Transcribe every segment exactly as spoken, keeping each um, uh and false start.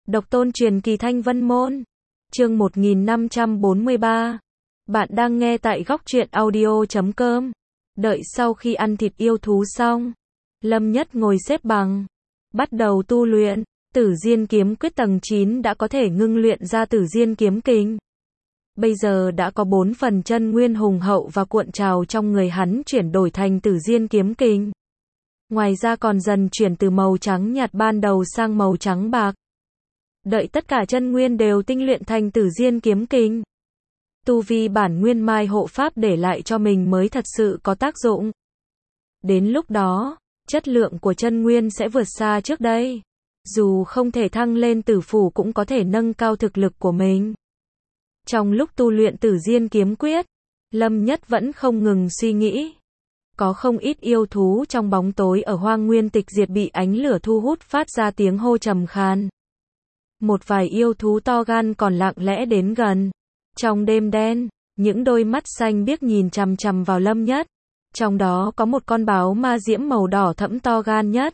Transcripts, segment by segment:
Độc tôn truyền kỳ Thanh Vân Môn. Chương một nghìn năm trăm bốn mươi ba. Bạn đang nghe tại góc truyện audio chấm com. Đợi sau khi ăn thịt yêu thú xong, Lâm Nhất ngồi xếp bằng, bắt đầu tu luyện. Tử Diên Kiếm Quyết tầng chín đã có thể ngưng luyện ra Tử Diên Kiếm Kình. Bây giờ đã có bốn phần chân nguyên hùng hậu và cuộn trào trong người hắn chuyển đổi thành Tử Diên Kiếm Kình. Ngoài ra còn dần chuyển từ màu trắng nhạt ban đầu sang màu trắng bạc. Đợi tất cả chân nguyên đều tinh luyện thành Tử Diên Kiếm Kình, tu vi bản nguyên mai hộ pháp để lại cho mình mới thật sự có tác dụng. Đến lúc đó, chất lượng của chân nguyên sẽ vượt xa trước đây. Dù không thể thăng lên tử phủ cũng có thể nâng cao thực lực của mình. Trong lúc tu luyện Tử Diên Kiếm Quyết, Lâm Nhất vẫn không ngừng suy nghĩ. Có không ít yêu thú trong bóng tối ở Hoang Nguyên Tịch Diệt bị ánh lửa thu hút phát ra tiếng hô trầm khan. Một vài yêu thú to gan còn lặng lẽ đến gần. Trong đêm đen, những đôi mắt xanh biếc nhìn chằm chằm vào Lâm Nhất. Trong đó có một con báo ma diễm màu đỏ thẫm to gan nhất.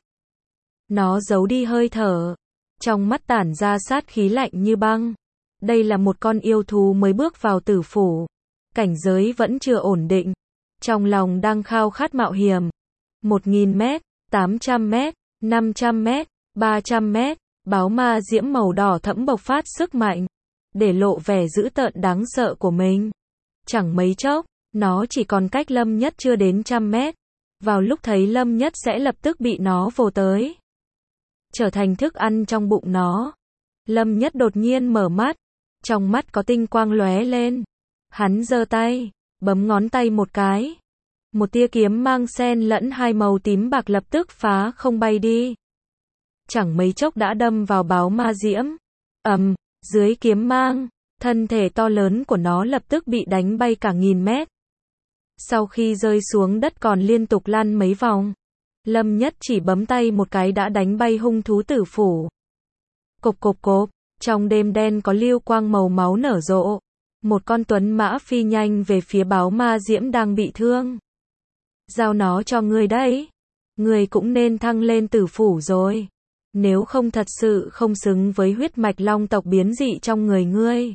Nó giấu đi hơi thở, trong mắt tản ra sát khí lạnh như băng. Đây là một con yêu thú mới bước vào tử phủ, cảnh giới vẫn chưa ổn định, trong lòng đang khao khát mạo hiểm. Một nghìn mét, tám trăm mét, năm trăm mét, ba trăm mét, báo ma diễm màu đỏ thẫm bộc phát sức mạnh, để lộ vẻ dữ tợn đáng sợ của mình. Chẳng mấy chốc, nó chỉ còn cách Lâm Nhất chưa đến trăm mét. Vào lúc thấy Lâm Nhất sẽ lập tức bị nó vồ tới, trở thành thức ăn trong bụng nó. Lâm Nhất đột nhiên mở mắt, trong mắt có tinh quang lóe lên. Hắn giơ tay, bấm ngón tay một cái. Một tia kiếm mang xen lẫn hai màu tím bạc lập tức phá không bay đi. Chẳng mấy chốc đã đâm vào báo ma diễm. Ầm, dưới kiếm mang, thân thể to lớn của nó lập tức bị đánh bay cả nghìn mét. Sau khi rơi xuống đất còn liên tục lăn mấy vòng. Lâm Nhất chỉ bấm tay một cái đã đánh bay hung thú tử phủ. Cộp cộp cộp, trong đêm đen có lưu quang màu máu nở rộ. Một con tuấn mã phi nhanh về phía báo ma diễm đang bị thương. Giao nó cho ngươi đấy. Ngươi cũng nên thăng lên tử phủ rồi. Nếu không thật sự không xứng với huyết mạch long tộc biến dị trong người ngươi.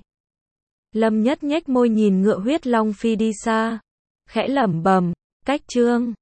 Lâm Nhất nhếch môi nhìn ngựa huyết long phi đi xa. Khẽ lẩm bẩm, cách chương.